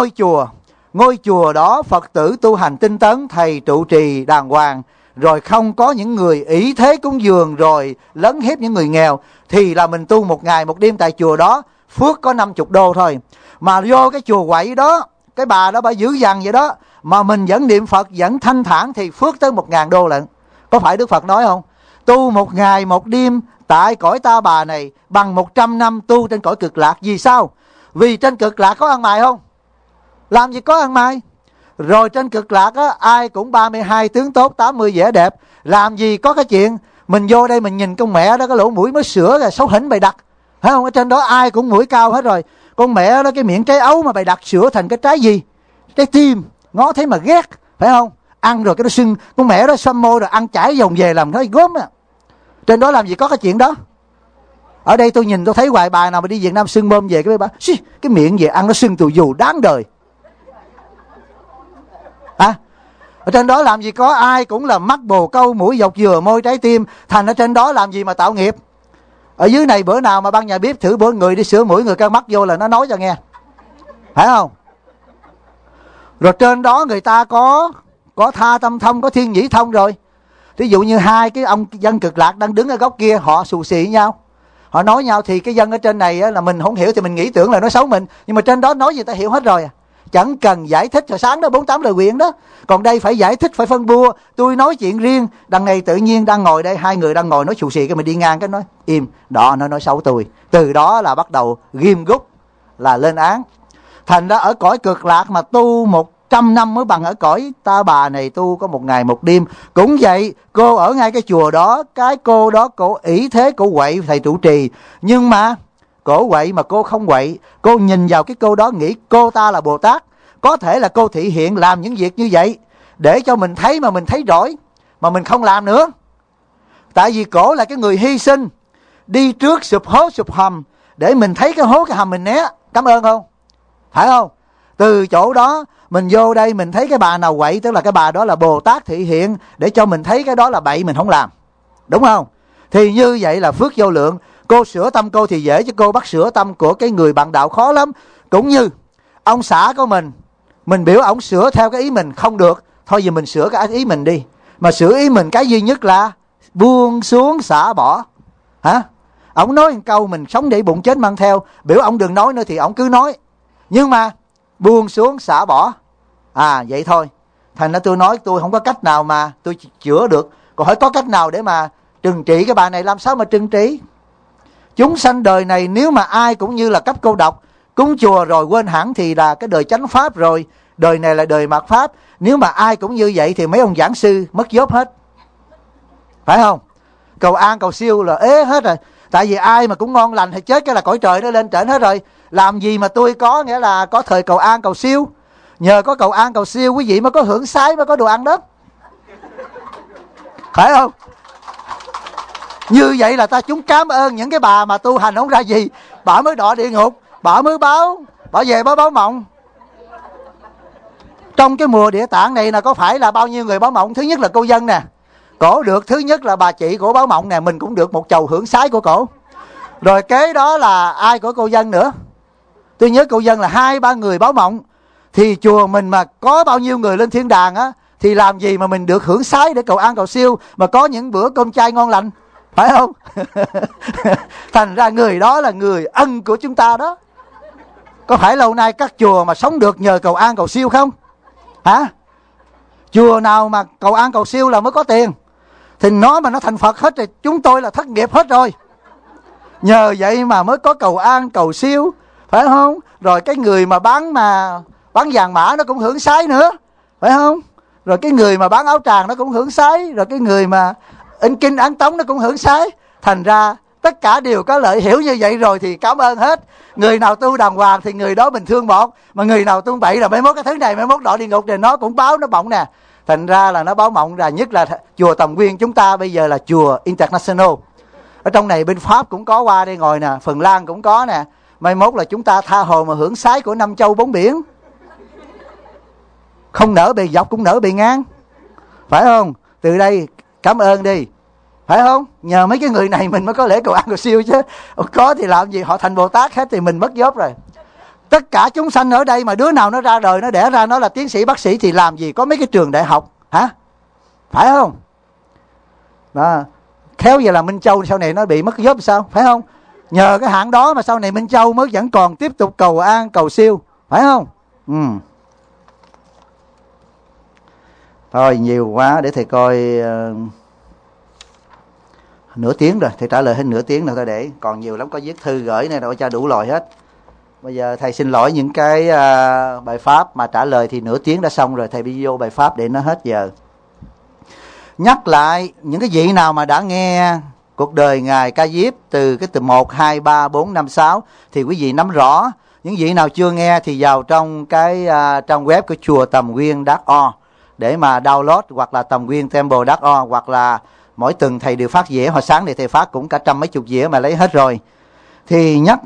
ngôi chùa đó Phật tử tu hành tinh tấn, thầy trụ trì đàng hoàng, rồi không có những người ỷ thế cúng dường rồi lấn hiếp những người nghèo, thì là mình tu 1 ngày 1 đêm tại chùa đó, phước có 50 đô thôi. Mà vô cái chùa quậy đó, cái bà đó bà dữ dằn vậy đó, mà mình vẫn niệm Phật vẫn thanh thản thì phước tới 1.000 đô lận. Có phải Đức Phật nói không? Tu 1 ngày 1 đêm tại cõi Ta Bà này bằng 100 năm tu trên cõi Cực Lạc. Vì sao? Vì trên Cực Lạc có ăn mày không? Làm gì có ăn mày. Rồi trên Cực Lạc á, ai cũng 32 tướng tốt, 80 vẻ đẹp. Làm gì có cái chuyện mình vô đây mình nhìn con mẹ đó, cái lỗ mũi mới sửa rồi xấu hỉnh bày đặt, phải không? Ở trên đó ai cũng mũi cao hết rồi. Con mẹ đó cái miệng trái ấu mà bày đặt sửa thành cái trái gì? Trái tim, ngó thấy mà ghét, phải không? Ăn rồi cái nó sưng, con mẹ đó xăm môi rồi ăn chảy vòng về làm nó gớm à. Trên đó làm gì có cái chuyện đó. Ở đây tôi nhìn tôi thấy hoài bài nào mà đi Việt Nam sưng môm về cái bà cái miệng về ăn nó sưng tù dù đáng đời. Ở trên đó làm gì có, ai cũng là mắt bồ câu, mũi dọc dừa, môi trái tim. Thành ở trên đó làm gì mà tạo nghiệp. Ở dưới này bữa nào mà ban nhà bếp thử bữa người đi sửa mũi người căng mắt vô là nó nói cho nghe, phải không? Rồi trên đó người ta có tha tâm thông, có thiên nhĩ thông rồi. Ví dụ như hai cái ông dân Cực Lạc đang đứng ở góc kia, họ xù xì với nhau, họ nói nhau, thì cái dân ở trên này á, là mình không hiểu thì mình nghĩ tưởng là nói xấu mình, nhưng mà trên đó nói gì ta hiểu hết rồi à. Chẳng cần giải thích. Hồi sáng đó 48 lời nguyện đó, còn đây phải giải thích, phải phân bua. Tôi nói chuyện riêng, đằng này tự nhiên đang ngồi đây, hai người đang ngồi nói xù xì, cái mình đi ngang cái nói im, đó nó nói xấu tôi. Từ đó là bắt đầu ghim gúc là lên án. Thành ra ở cõi Cực Lạc mà tu 100 năm mới bằng ở cõi Ta Bà này tu có 1 ngày 1 đêm. Cũng vậy, cô ở ngay cái chùa đó, cái cô đó cổ ỷ thế, cổ quậy thầy trụ trì, nhưng mà cổ quậy mà cô không quậy. Cô nhìn vào cái cô đó nghĩ cô ta là Bồ Tát. Có thể là cô thị hiện làm những việc như vậy để cho mình thấy, mà mình thấy giỏi mà mình không làm nữa. Tại vì cổ là cái người hy sinh, đi trước sụp hố sụp hầm để mình thấy cái hố cái hầm mình né. Cảm ơn không? Phải không? Từ chỗ đó mình vô đây mình thấy cái bà nào quậy, tức là cái bà đó là Bồ Tát thị hiện để cho mình thấy cái đó là bậy, mình không làm. Đúng không? Thì như vậy là phước vô lượng. Cô sửa tâm cô thì dễ, chứ cô bắt sửa tâm của cái người bạn đạo khó lắm. Cũng như ông xã của mình biểu ông sửa theo cái ý mình không được, thôi giờ mình sửa cái ý mình đi. Mà sửa ý mình cái duy nhất là buông xuống xả bỏ. Hả? Ông nói một câu mình sống để bụng chết mang theo, biểu ông đừng nói nữa thì ông cứ nói, nhưng mà buông xuống xả bỏ. Vậy thôi. Thành ra tôi nói tôi không có cách nào mà tôi chữa được. Còn hỏi có cách nào để mà trừng trị cái bà này, làm sao mà trừng trị? Chúng sanh đời này nếu mà ai cũng như là cấp cô độc, cúng chùa rồi quên hẳn thì là cái đời chánh pháp rồi. Đời này là đời mạt pháp. Nếu mà ai cũng như vậy thì mấy ông giảng sư mất job hết, phải không? Cầu an cầu siêu là ế hết rồi. Tại vì ai mà cũng ngon lành thì chết cái là cõi trời nó lên trển hết rồi. Làm gì mà tôi có nghĩa là có thời cầu an cầu siêu. Nhờ có cầu an cầu siêu quý vị mới có hưởng sái, mới có đồ ăn đó, phải không? Như vậy là ta chúng cảm ơn những cái bà mà tu hành không ra gì, bà mới đọa địa ngục, bà mới báo, bà về báo mộng. Trong cái mùa Địa Tạng này là có phải là bao nhiêu người báo mộng? Thứ nhất là cô Dân nè, cổ được thứ nhất là bà chị cổ báo mộng nè, mình cũng được một chầu hưởng sái của cổ. Rồi kế đó là ai của cô Dân nữa? Tôi nhớ cô Dân là 2-3 người báo mộng. Thì chùa mình mà có bao nhiêu người lên thiên đàng á, thì làm gì mà mình được hưởng sái để cầu an cầu siêu, mà có những bữa cơm chay ngon lành, phải không? Thành ra người đó là người ân của chúng ta đó. Có phải lâu nay các chùa mà sống được nhờ cầu an cầu siêu không? Hả? Chùa nào mà cầu an cầu siêu là mới có tiền. Thì nó mà nó thành Phật hết thì chúng tôi là thất nghiệp hết rồi. Nhờ vậy mà mới có cầu an cầu siêu, phải không? Rồi cái người mà bán vàng mã nó cũng hưởng sái nữa, phải không? Rồi cái người mà bán áo tràng nó cũng hưởng sái, rồi cái người mà in kinh án tống nó cũng hưởng sái. Thành ra tất cả đều có lợi, hiểu như vậy rồi thì cảm ơn hết. Người nào tu đàng hoàng thì người đó mình thương một, mà người nào tu bậy là mấy mốt cái thứ này, mấy mốt đọa địa ngục thì nó cũng báo, nó bọng nè. Thành ra là nó báo mộng ra. Nhất là chùa Tầm Nguyên chúng ta bây giờ là chùa International. Ở trong này bên Pháp cũng có qua đây ngồi nè, Phần Lan cũng có nè. Mai mốt là chúng ta tha hồ mà hưởng sái của 5 châu 4 biển. Không nở bề dọc cũng nở bề ngang, phải không? Từ đây cảm ơn đi, phải không? Nhờ mấy cái người này mình mới có lễ cầu an cầu siêu chứ. Có thì làm gì, họ thành Bồ Tát hết thì mình mất job rồi. Tất cả chúng sanh ở đây mà đứa nào nó ra đời, nó đẻ ra nó là tiến sĩ bác sĩ thì làm gì có mấy cái trường đại học, hả? Phải không? Đó. Khéo giờ là Minh Châu sau này nó bị mất job sao, phải không? Nhờ cái hạng đó mà sau này Minh Châu mới vẫn còn tiếp tục cầu an cầu siêu, phải không? Thôi nhiều quá, để thầy coi nửa tiếng rồi, thầy trả lời hết nửa tiếng rồi thôi, để còn nhiều lắm, có viết thư gửi này rồi cho đủ loại hết. Bây giờ thầy xin lỗi những cái bài pháp mà trả lời thì nửa tiếng đã xong rồi, thầy đi vô bài pháp để nó hết giờ. Nhắc lại những cái vị nào mà đã nghe cuộc đời Ngài Ca Diếp từ cái từ 1, 2, 3, 4, 5, 6 thì quý vị nắm rõ. Những vị nào chưa nghe thì vào trong cái trang web của chùa Tầm Nguyên.org để mà download, hoặc là Tầm Nguyên Temple.org, hoặc là mỗi tuần thầy đều phát dĩa. Hồi sáng thì thầy phát cũng cả 100 mấy chục dĩa mà lấy hết rồi. Thì nhắc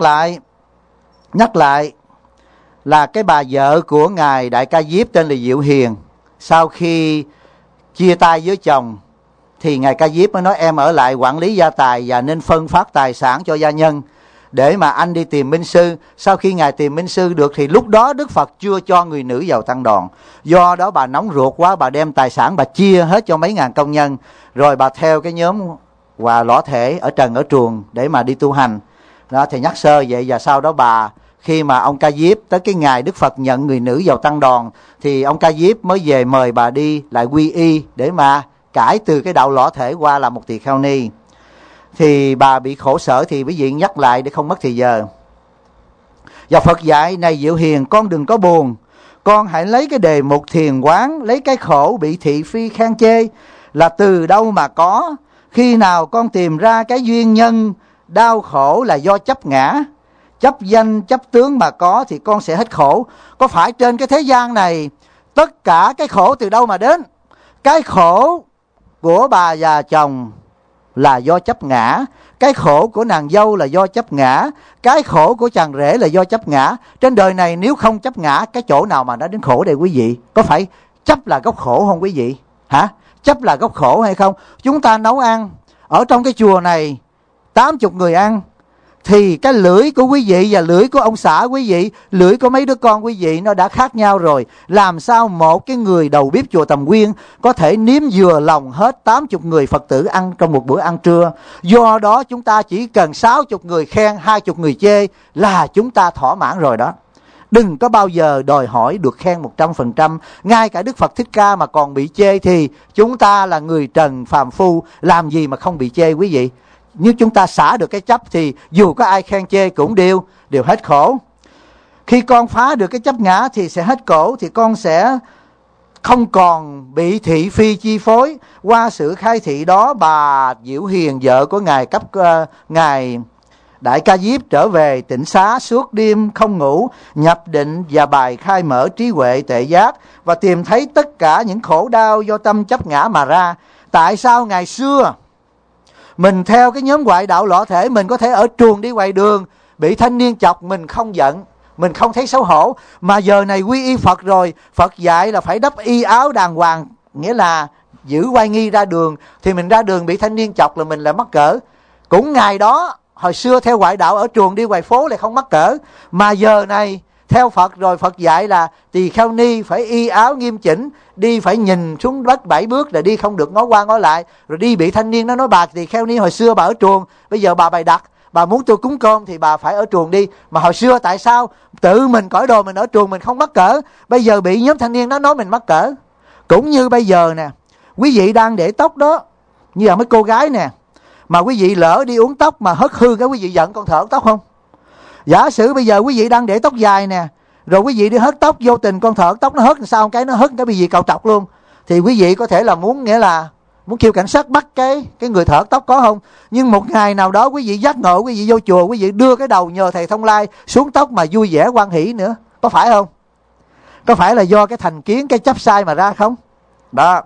lại là cái bà vợ của Ngài Đại Ca Diếp tên là Diệu Hiền, sau khi chia tay với chồng thì Ngài Ca Diếp mới nói em ở lại quản lý gia tài và nên phân phát tài sản cho gia nhân để mà anh đi tìm minh sư. Sau khi Ngài tìm minh sư được thì lúc đó Đức Phật chưa cho người nữ vào tăng đoàn. Do đó bà nóng ruột quá, bà đem tài sản bà chia hết cho mấy ngàn công nhân, rồi bà theo cái nhóm Hòa Lõ Thể ở trần ở truồng để mà đi tu hành. Đó thì nhắc sơ vậy. Và sau đó bà, khi mà ông Ca Diếp tới cái ngày Đức Phật nhận người nữ vào tăng đoàn thì ông Ca Diếp mới về mời bà đi lại quy y để mà cải từ cái đạo Lõ Thể qua là một tỳ kheo ni. Thì bà bị khổ sở thì quý vị nhắc lại để không mất thời giờ. Và Phật dạy này Diệu Hiền, con đừng có buồn, con hãy lấy cái đề mục thiền quán, lấy cái khổ bị thị phi khen chê là từ đâu mà có. Khi nào con tìm ra cái duyên nhân đau khổ là do chấp ngã, chấp danh chấp tướng mà có thì con sẽ hết khổ. Có phải trên cái thế gian này tất cả cái khổ từ đâu mà đến? Cái khổ của bà già chồng là do chấp ngã, cái khổ của nàng dâu là do chấp ngã, cái khổ của chàng rể là do chấp ngã. Trên đời này nếu không chấp ngã, cái chỗ nào mà nó đến khổ đây quý vị? Có phải chấp là gốc khổ không quý vị? Hả? Chấp là gốc khổ hay không? Chúng ta nấu ăn ở trong cái chùa này 80 người ăn, thì cái lưỡi của quý vị và lưỡi của ông xã quý vị, lưỡi của mấy đứa con quý vị nó đã khác nhau rồi. Làm sao một cái người đầu bếp chùa Tầm Nguyên có thể nếm vừa lòng hết 80 người Phật tử ăn trong một bữa ăn trưa? Do đó chúng ta chỉ cần 60 người khen, 20 người chê là chúng ta thỏa mãn rồi đó. Đừng có bao giờ đòi hỏi được khen 100%. Ngay cả Đức Phật Thích Ca mà còn bị chê thì chúng ta là người trần phàm phu, làm gì mà không bị chê quý vị? Nếu chúng ta xả được cái chấp thì dù có ai khen chê cũng đều hết khổ. Khi con phá được cái chấp ngã thì sẽ hết khổ, thì con sẽ không còn bị thị phi chi phối. Qua sự khai thị đó, bà Diệu Hiền, vợ của Ngài Đại Ca Diếp, trở về tịnh xá suốt đêm không ngủ, nhập định và bài khai mở trí huệ tuệ giác, và tìm thấy tất cả những khổ đau do tâm chấp ngã mà ra. Tại sao ngày xưa Mình theo cái nhóm ngoại đạo lõa thể, mình có thể ở truồng đi ngoài đường, bị thanh niên chọc, mình không giận, mình không thấy xấu hổ. Mà giờ này quy y Phật rồi, Phật dạy là phải đắp y áo đàng hoàng, nghĩa là giữ oai nghi ra đường. Thì mình ra đường bị thanh niên chọc là mình lại mắc cỡ. Cũng ngày đó, hồi xưa theo ngoại đạo ở truồng đi ngoài phố lại không mắc cỡ. Mà giờ này theo Phật rồi, Phật dạy là tỳ kheo ni phải y áo nghiêm chỉnh, đi phải nhìn xuống đất 7 bước, là đi không được ngó qua ngó lại. Rồi đi bị thanh niên nó nói bà tỳ kheo ni hồi xưa bà ở truồng, bây giờ bà bày đặt, bà muốn tôi cúng cơm thì bà phải ở truồng đi. Mà hồi xưa tại sao tự mình cởi đồ mình ở truồng mình không mắc cỡ, bây giờ bị nhóm thanh niên nó nói mình mắc cỡ. Cũng như bây giờ nè, quý vị đang để tóc đó, như là mấy cô gái nè, mà quý vị lỡ đi uống tóc mà hất hư cái, quý vị giận con thợ tóc không? Giả sử bây giờ quý vị đang để tóc dài nè, rồi quý vị đi hớt tóc, vô tình con thợ tóc nó hớt làm sao, cái nó hớt cái bị gì cào trọc luôn, thì quý vị có thể là muốn, nghĩa là muốn kêu cảnh sát bắt cái người thợ tóc, có không? Nhưng một ngày nào đó quý vị giác ngộ, quý vị vô chùa, quý vị đưa cái đầu nhờ thầy Thông Lai xuống tóc mà vui vẻ hoan hỷ nữa, có phải không? Có phải là do cái thành kiến, cái chấp sai mà ra không? Đó.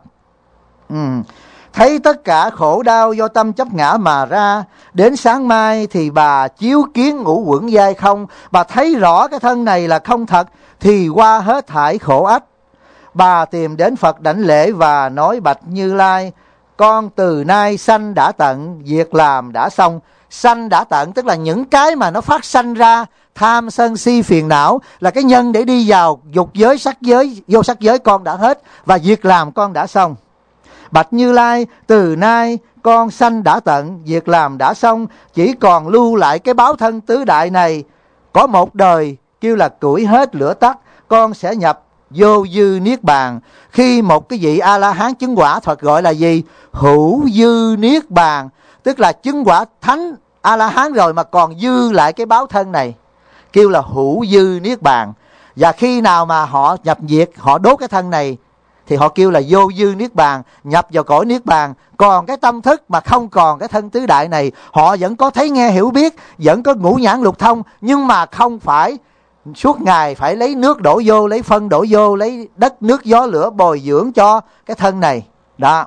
Thấy tất cả khổ đau do tâm chấp ngã mà ra, đến sáng mai thì bà chiếu kiến ngũ uẩn giai không. Bà thấy rõ cái thân này là không thật, thì qua hết thảy khổ ách. Bà tìm đến Phật đảnh lễ và nói: bạch Như Lai, con từ nay sanh đã tận, việc làm đã xong. Sanh đã tận tức là những cái mà nó phát sanh ra, tham sân si phiền não, là cái nhân để đi vào dục giới, sắc giới, vô sắc giới, con đã hết, và việc làm con đã xong. Bạch Như Lai, từ nay con sanh đã tận, việc làm đã xong, chỉ còn lưu lại cái báo thân tứ đại này. Có một đời kêu là củi hết lửa tắt, con sẽ nhập vô dư niết bàn. Khi một cái vị A-la-hán chứng quả, Phật gọi là gì? Hữu dư niết bàn, tức là chứng quả thánh A-la-hán rồi mà còn dư lại cái báo thân này, kêu là hữu dư niết bàn. Và khi nào mà họ nhập diệt, họ đốt cái thân này, thì họ kêu là vô dư niết bàn, nhập vào cõi niết bàn. Còn cái tâm thức mà không còn cái thân tứ đại này, họ vẫn có thấy nghe hiểu biết, vẫn có ngũ nhãn lục thông, nhưng mà không phải suốt ngày phải lấy nước đổ vô, lấy phân đổ vô, lấy đất nước gió lửa bồi dưỡng cho cái thân này. Đó.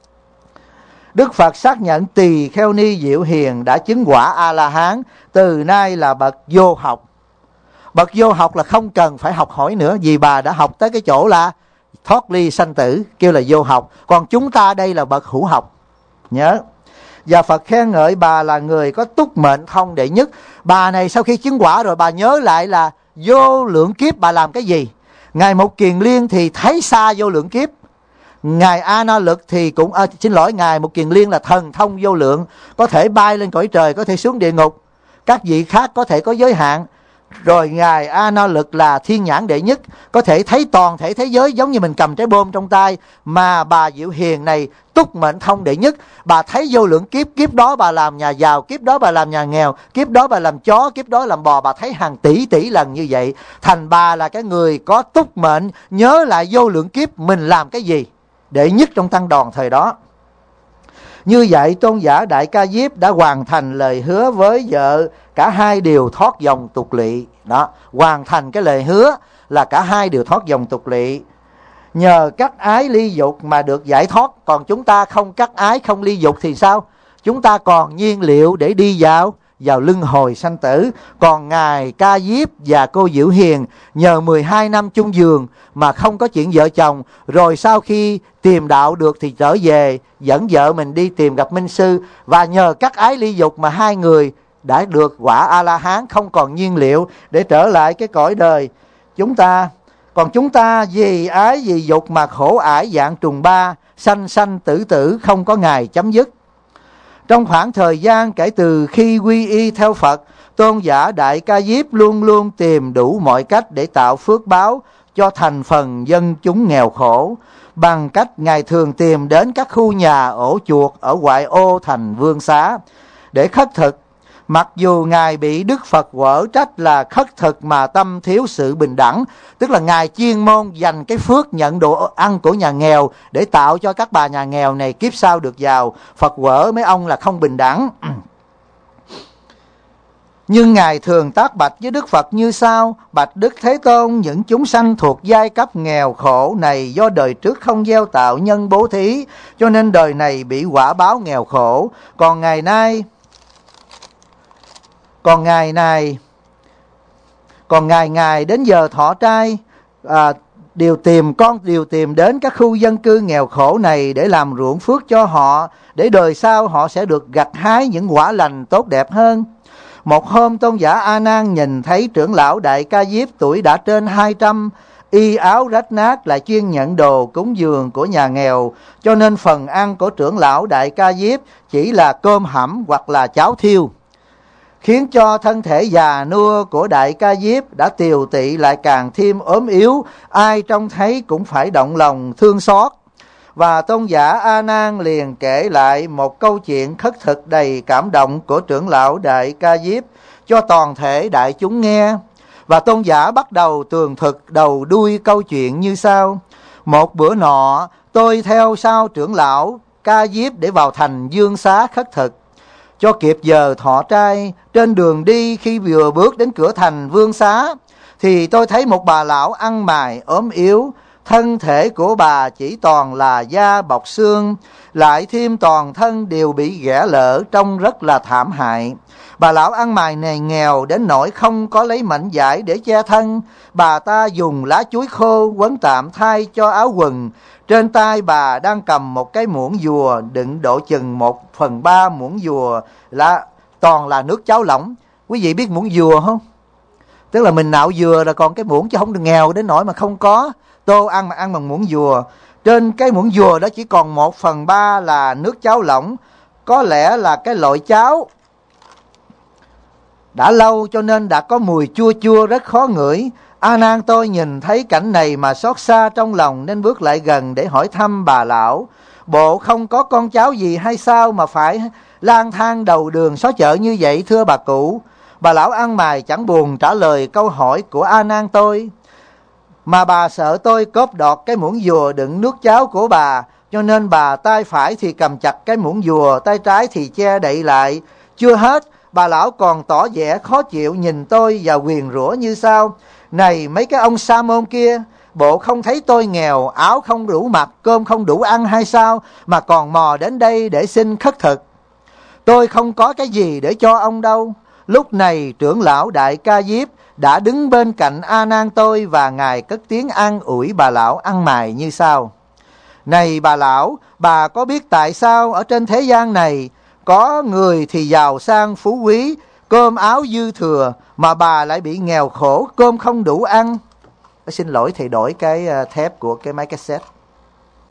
Đức Phật xác nhận tỳ kheo ni Diệu Hiền đã chứng quả A-la-hán, từ nay là bậc vô học. Bậc vô học là không cần phải học hỏi nữa, vì bà đã học tới cái chỗ là thoát ly sanh tử, kêu là vô học. Còn chúng ta đây là bậc hữu học, nhớ. Và Phật khen ngợi bà là người có túc mệnh thông đệ nhất. Bà này sau khi chứng quả rồi, bà nhớ lại là vô lượng kiếp bà làm cái gì. Ngài Một Kiền Liên thì thấy xa vô lượng kiếp. Ngài A Na Lực thì cũng Ngài Một Kiền Liên là thần thông vô lượng, có thể bay lên cõi trời, có thể xuống địa ngục. Các vị khác có thể có giới hạn. Rồi Ngài A Na Lực là thiên nhãn đệ nhất, có thể thấy toàn thể thế giới giống như mình cầm trái bom trong tay. Mà bà Diệu Hiền này túc mệnh thông đệ nhất, bà thấy vô lượng kiếp, kiếp đó bà làm nhà giàu, kiếp đó bà làm nhà nghèo, kiếp đó bà làm chó, kiếp đó làm bò, bà thấy hàng tỷ tỷ lần như vậy. Thành bà là cái người có túc mệnh, nhớ lại vô lượng kiếp mình làm cái gì, đệ nhất trong tăng đoàn thời đó. Như vậy tôn giả Đại Ca Diếp đã hoàn thành lời hứa với vợ, cả hai đều thoát dòng tục lỵ. Đó, hoàn thành cái lời hứa là cả hai đều thoát dòng tục lỵ. Nhờ cắt ái ly dục mà được giải thoát. Còn chúng ta không cắt ái, không ly dục thì sao? Chúng ta còn nhiên liệu để đi vào luân hồi sanh tử. Còn Ngài Ca Diếp và cô Diệu Hiền nhờ 12 năm chung giường mà không có chuyện vợ chồng, rồi sau khi tìm đạo được thì trở về dẫn vợ mình đi tìm gặp Minh Sư. Và nhờ cắt ái ly dục mà hai người đã được quả A-la-hán, không còn nhiên liệu để trở lại cái cõi đời chúng ta. Còn chúng ta vì ái vì dục mà khổ ải dạng trùng ba, sanh sanh tử tử không có ngày chấm dứt. Trong khoảng thời gian kể từ khi quy y theo Phật, tôn giả Đại Ca Diếp luôn luôn tìm đủ mọi cách để tạo phước báo cho thành phần dân chúng nghèo khổ. Bằng cách Ngài thường tìm đến các khu nhà ổ chuột ở ngoại ô thành Vương Xá để khất thực. Mặc dù Ngài bị Đức Phật quở trách là khất thực mà tâm thiếu sự bình đẳng, tức là Ngài chuyên môn dành cái phước nhận đồ ăn của nhà nghèo để tạo cho các bà nhà nghèo này kiếp sau được giàu. Phật quở mấy ông là không bình đẳng. Nhưng Ngài thường tác bạch với Đức Phật như sau: bạch Đức Thế Tôn, những chúng sanh thuộc giai cấp nghèo khổ này do đời trước không gieo tạo nhân bố thí, cho nên đời này bị quả báo nghèo khổ. Còn ngày đến giờ thọ trai, đều tìm đến các khu dân cư nghèo khổ này để làm ruộng phước cho họ, để đời sau họ sẽ được gặt hái những quả lành tốt đẹp hơn. Một hôm, tôn giả A Nan nhìn thấy trưởng lão Đại Ca Diếp tuổi đã trên 200, y áo rách nát, lại chuyên nhận đồ cúng dường của nhà nghèo, cho nên phần ăn của trưởng lão Đại Ca Diếp chỉ là cơm hẩm hoặc là cháo thiêu, khiến cho thân thể già nua của Đại Ca Diếp đã tiều tị, lại càng thêm ốm yếu, ai trông thấy cũng phải động lòng thương xót. Và tôn giả A Nan liền kể lại một câu chuyện khất thực đầy cảm động của trưởng lão Đại Ca Diếp cho toàn thể đại chúng nghe. Và tôn giả bắt đầu tường thuật đầu đuôi câu chuyện như sau: một bữa nọ, tôi theo sau trưởng lão Ca Diếp để vào thành Dương Xá khất thực. Cho kịp giờ thọ trai, trên đường đi khi vừa bước đến cửa thành Vương Xá, thì tôi thấy một bà lão ăn mày ốm yếu. Thân thể của bà chỉ toàn là da bọc xương, lại thêm toàn thân đều bị ghẻ lở, trông rất là thảm hại. Bà lão ăn mày này nghèo đến nỗi không có lấy mảnh vải để che thân. Bà ta dùng lá chuối khô quấn tạm thay cho áo quần. Trên tay bà đang cầm một cái muỗng dùa đựng độ chừng 1/3 muỗng dùa là toàn là nước cháo lỏng. Quý vị biết muỗng dùa không? Tức là mình nạo dừa rồi còn cái muỗng, chứ không được nghèo đến nỗi mà không có tô ăn mà ăn bằng muỗng dùa. Trên cái muỗng dùa đó chỉ còn 1/3 là nước cháo lỏng, có lẽ là cái loại cháo đã lâu cho nên đã có mùi chua chua rất khó ngửi. A Nan tôi nhìn thấy cảnh này mà xót xa trong lòng, nên bước lại gần để hỏi thăm bà lão: bộ không có con cháu gì hay sao mà phải lang thang đầu đường xó chợ như vậy thưa bà cụ? Bà lão ăn mày chẳng buồn trả lời câu hỏi của A Nan tôi, mà bà sợ tôi cóp đọt cái muỗng dùa đựng nước cháo của bà, cho nên bà tay phải thì cầm chặt cái muỗng dùa, tay trái thì che đậy lại. Chưa hết, bà lão còn tỏ vẻ khó chịu nhìn tôi và nguyền rủa như sau: này mấy cái ông sa môn kia, bộ không thấy tôi nghèo, áo không đủ mặc, cơm không đủ ăn hay sao mà còn mò đến đây để xin khất thực? Tôi không có cái gì để cho ông đâu. Lúc này trưởng lão Đại Ca Diếp đã đứng bên cạnh A Nan tôi, và ngài cất tiếng an ủi bà lão ăn mày như sau: này bà lão, bà có biết tại sao ở trên thế gian này có người thì giàu sang phú quý, cơm áo dư thừa, mà bà lại bị nghèo khổ, cơm không đủ ăn? Xin lỗi thầy đổi cái thép của cái máy cassette.